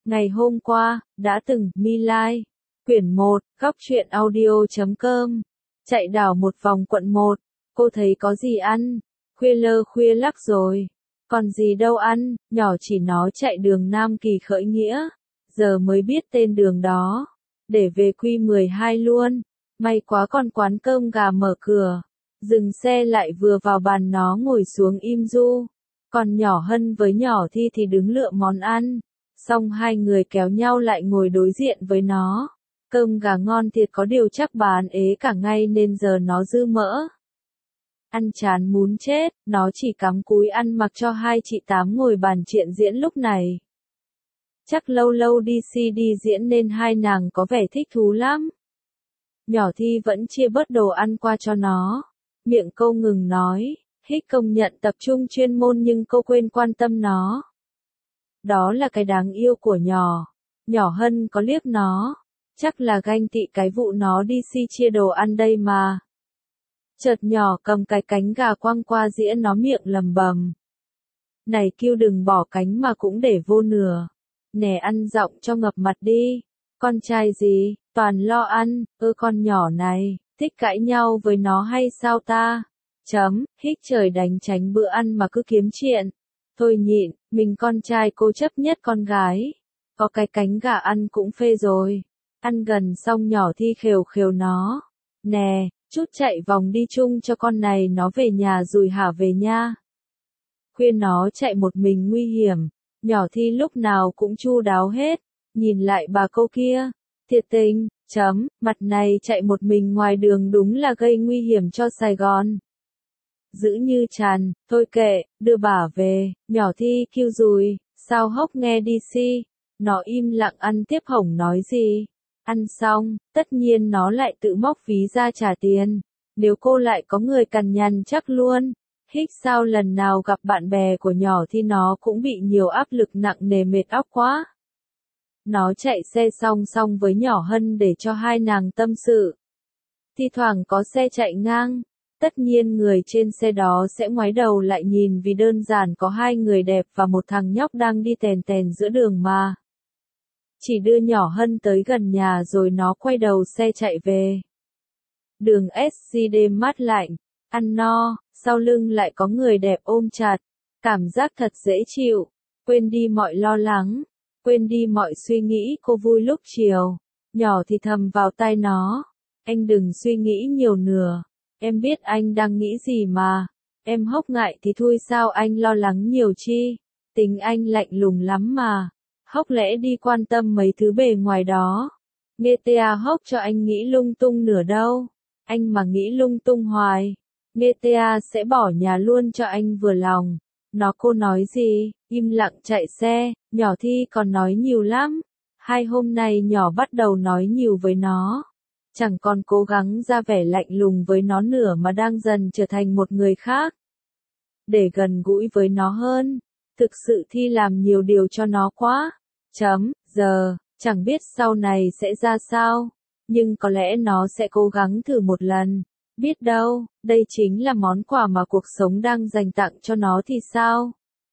Ngày hôm qua, đã từng, My Lai. Quyển 1, góc truyện audio.com. Chạy đảo một vòng quận 1, cô thấy có gì ăn? Khuya lơ khuya lắc rồi. Còn gì đâu ăn, nhỏ chỉ nó chạy đường Nam Kỳ khởi nghĩa. Giờ mới biết tên đường đó. Để về Q12 luôn. May quá con quán cơm gà mở cửa. Dừng xe lại vừa vào bàn nó ngồi xuống im du. Còn nhỏ Hân với nhỏ Thi thì đứng lựa món ăn. Xong hai người kéo nhau lại ngồi đối diện với nó. Cơm gà ngon thiệt, có điều chắc bà ăn ế cả ngày nên giờ nó dư mỡ. Ăn chán muốn chết, nó chỉ cắm cúi ăn mặc cho hai chị Tám ngồi bàn chuyện diễn lúc này. Chắc lâu lâu đi CD diễn nên hai nàng có vẻ thích thú lắm. Nhỏ Thi vẫn chia bớt đồ ăn qua cho nó. Miệng câu ngừng nói, Hích công nhận tập trung chuyên môn nhưng cô quên quan tâm nó. Đó là cái đáng yêu của nhỏ. Nhỏ Hân có liếc nó. Chắc là ganh tị cái vụ nó đi chia đồ ăn đây mà. Chợt nhỏ cầm cái cánh gà quăng qua dĩa nó miệng lầm bầm. Này kêu đừng bỏ cánh mà cũng để vô nửa. Nè ăn giọng cho ngập mặt đi. Con trai gì, toàn lo ăn, con nhỏ này, thích cãi nhau với nó hay sao ta? Hích trời đánh tránh bữa ăn mà cứ kiếm chuyện. Thôi nhịn, mình con trai cô chấp nhất con gái. Có cái cánh gà ăn cũng phê rồi. Ăn gần xong nhỏ Thi khều khều nó. Nè, chút chạy vòng đi chung cho con này nó về nhà rồi hả về nha. Khuyên nó chạy một mình nguy hiểm. Nhỏ Thi lúc nào cũng chu đáo hết. Nhìn lại bà cô kia. Thiệt tình, mặt này chạy một mình ngoài đường đúng là gây nguy hiểm cho Sài Gòn. Giữ như tràn, thôi kệ, đưa bà về, nhỏ Thi kêu rùi, sao hốc nghe đi si. Nó im lặng ăn tiếp hổng nói gì. Ăn xong, tất nhiên nó lại tự móc ví ra trả tiền. Nếu cô lại có người cằn nhằn chắc luôn. Hích sao lần nào gặp bạn bè của nhỏ Thi nó cũng bị nhiều áp lực nặng nề mệt óc quá. Nó chạy xe song song với nhỏ Hân để cho hai nàng tâm sự. Thi thoảng có xe chạy ngang. Tất nhiên người trên xe đó sẽ ngoái đầu lại nhìn vì đơn giản có hai người đẹp và một thằng nhóc đang đi tèn tèn giữa đường mà. Chỉ đưa nhỏ Hân tới gần nhà rồi nó quay đầu xe chạy về. Đường SCD mát lạnh, ăn no, sau lưng lại có người đẹp ôm chặt. Cảm giác thật dễ chịu, quên đi mọi lo lắng, quên đi mọi suy nghĩ cô vui lúc chiều. Nhỏ thì thầm vào tai nó, anh đừng suy nghĩ nhiều nữa. Em biết anh đang nghĩ gì mà. Em hốc ngại thì thôi sao anh lo lắng nhiều chi. Tính anh lạnh lùng lắm mà. Hốc lẽ đi quan tâm mấy thứ bề ngoài đó. Nghe tea hốc cho anh nghĩ lung tung nửa đâu. Anh mà nghĩ lung tung hoài. Nghe tea sẽ bỏ nhà luôn cho anh vừa lòng. Cô nói gì, im lặng chạy xe, nhỏ Thi còn nói nhiều lắm. Hai hôm nay nhỏ bắt đầu nói nhiều với nó. Chẳng còn cố gắng ra vẻ lạnh lùng với nó nữa mà đang dần trở thành một người khác. Để gần gũi với nó hơn. Thực sự Thi làm nhiều điều cho nó quá. Giờ, chẳng biết sau này sẽ ra sao. Nhưng có lẽ nó sẽ cố gắng thử một lần. Biết đâu, đây chính là món quà mà cuộc sống đang dành tặng cho nó thì sao?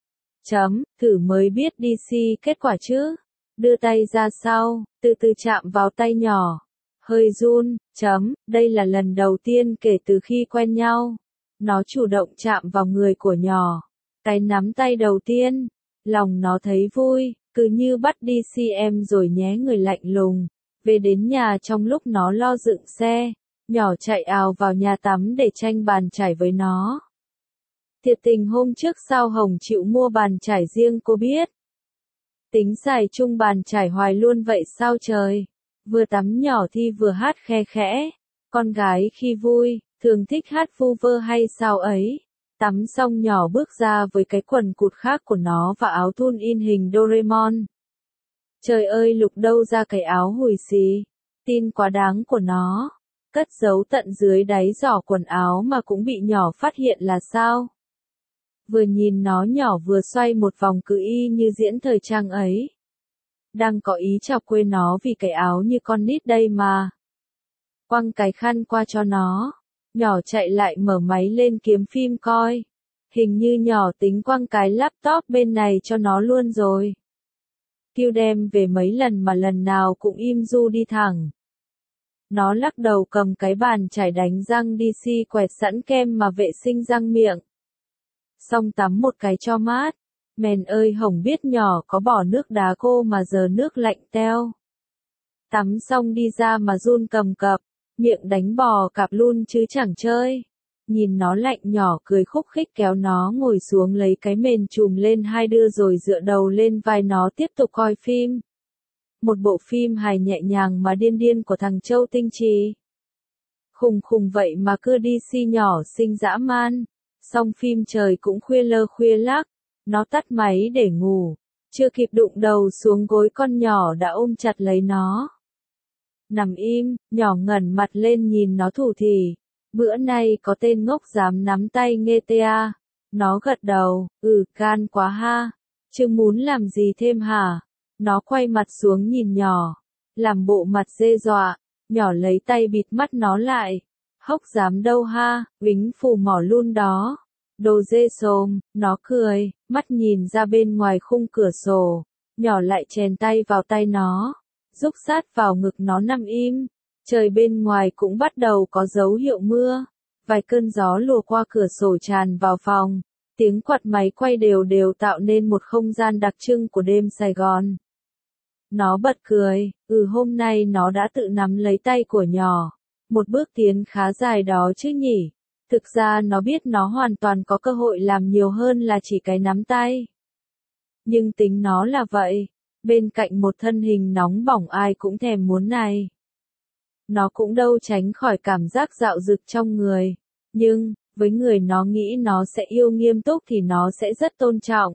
Thử mới biết đi si kết quả chứ. Đưa tay ra sau, từ từ chạm vào tay nhỏ. Hơi run, đây là lần đầu tiên kể từ khi quen nhau. Nó chủ động chạm vào người của nhỏ. Cái nắm tay đầu tiên. Lòng nó thấy vui, cứ như bắt đi em rồi nhé người lạnh lùng. Về đến nhà trong lúc nó lo dựng xe. Nhỏ chạy ào vào nhà tắm để tranh bàn chải với nó. Thiệt tình hôm trước sao Hồng chịu mua bàn chải riêng cô biết. Tính xài chung bàn chải hoài luôn vậy sao trời. Vừa tắm nhỏ Thi vừa hát khe khẽ. Con gái khi vui, thường thích hát vu vơ hay sao ấy. Tắm xong nhỏ bước ra với cái quần cụt khác của nó và áo thun in hình Doraemon. Trời ơi lục đâu ra cái áo hủi xì. Tin quá đáng của nó. Cất giấu tận dưới đáy giỏ quần áo mà cũng bị nhỏ phát hiện là sao. Vừa nhìn nó nhỏ vừa xoay một vòng cứ y như diễn thời trang ấy. Đang có ý chọc quê nó vì cái áo như con nít đây mà. Quăng cái khăn qua cho nó. Nhỏ chạy lại mở máy lên kiếm phim coi. Hình như nhỏ tính quăng cái laptop bên này cho nó luôn rồi. kêu đem về mấy lần mà lần nào cũng im du đi thẳng. Nó lắc đầu cầm cái bàn chải đánh răng đi si quẹt sẵn kem mà vệ sinh răng miệng. Xong tắm một cái cho mát. Mèn ơi Hồng biết nhỏ có bỏ nước đá cô mà giờ nước lạnh teo. Tắm xong đi ra mà run cầm cập, miệng đánh bò cạp luôn chứ chẳng chơi. Nhìn nó lạnh nhỏ cười khúc khích kéo nó ngồi xuống lấy cái mền chùm lên hai đưa rồi dựa đầu lên vai nó tiếp tục coi phim. Một bộ phim hài nhẹ nhàng mà điên điên của thằng Châu Tinh Trì. Khùng khùng vậy mà cứ đi si nhỏ xinh dã man. Xong phim trời cũng khuya lơ khuya lắc. Nó tắt máy để ngủ. Chưa kịp đụng đầu xuống gối con nhỏ đã ôm chặt lấy nó. Nằm im, nhỏ ngẩng mặt lên nhìn nó thủ thỉ. Bữa nay có tên ngốc dám nắm tay nghe tea. Nó gật đầu, gan quá ha. Chứ muốn làm gì thêm hả? Nó quay mặt xuống nhìn nhỏ. Làm bộ mặt dê dọa. Nhỏ lấy tay bịt mắt nó lại. Hốc dám đâu ha, vính phù mỏ luôn đó. Đồ dê xồm, nó cười, mắt nhìn ra bên ngoài khung cửa sổ. Nhỏ lại chèn tay vào tay nó. Rúc sát vào ngực nó nằm im. Trời bên ngoài cũng bắt đầu có dấu hiệu mưa. Vài cơn gió lùa qua cửa sổ tràn vào phòng. Tiếng quạt máy quay đều đều tạo nên một không gian đặc trưng của đêm Sài Gòn. Nó bật cười, hôm nay nó đã tự nắm lấy tay của nhỏ. Một bước tiến khá dài đó chứ nhỉ. Thực ra nó biết nó hoàn toàn có cơ hội làm nhiều hơn là chỉ cái nắm tay. Nhưng tính nó là vậy. Bên cạnh một thân hình nóng bỏng ai cũng thèm muốn này. Nó cũng đâu tránh khỏi cảm giác dạo dực trong người. Nhưng, với người nó nghĩ nó sẽ yêu nghiêm túc thì nó sẽ rất tôn trọng.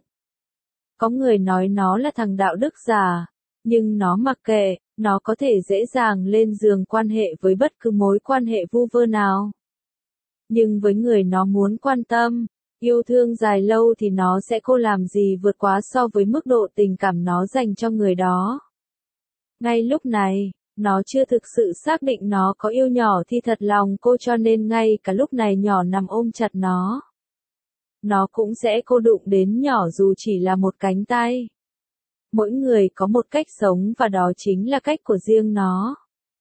Có người nói nó là thằng đạo đức giả. Nhưng nó mặc kệ, nó có thể dễ dàng lên giường quan hệ với bất cứ mối quan hệ vu vơ nào. Nhưng với người nó muốn quan tâm, yêu thương dài lâu thì nó sẽ không làm gì vượt quá so với mức độ tình cảm nó dành cho người đó. Ngay lúc này, nó chưa thực sự xác định nó có yêu nhỏ thì thật lòng cô cho nên ngay cả lúc này nhỏ nằm ôm chặt nó. Nó cũng sẽ cô đụng đến nhỏ dù chỉ là một cánh tay. Mỗi người có một cách sống và đó chính là cách của riêng nó.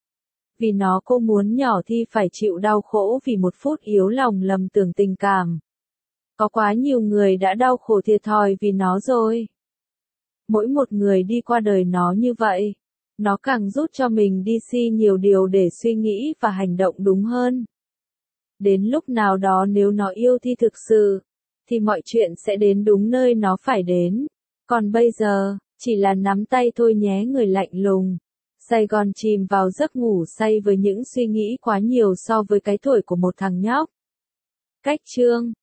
Vì nó cô muốn nhỏ thì phải chịu đau khổ vì một phút yếu lòng lầm tưởng tình cảm. Có quá nhiều người đã đau khổ thiệt thòi vì nó rồi. Mỗi một người đi qua đời nó như vậy. Nó càng giúp cho mình đi si nhiều điều để suy nghĩ và hành động đúng hơn. Đến lúc nào đó nếu nó yêu thì thực sự, thì mọi chuyện sẽ đến đúng nơi nó phải đến. Còn bây giờ, chỉ là nắm tay thôi nhé người lạnh lùng. Sài Gòn chìm vào giấc ngủ say với những suy nghĩ quá nhiều so với cái tuổi của một thằng nhóc. Cách chương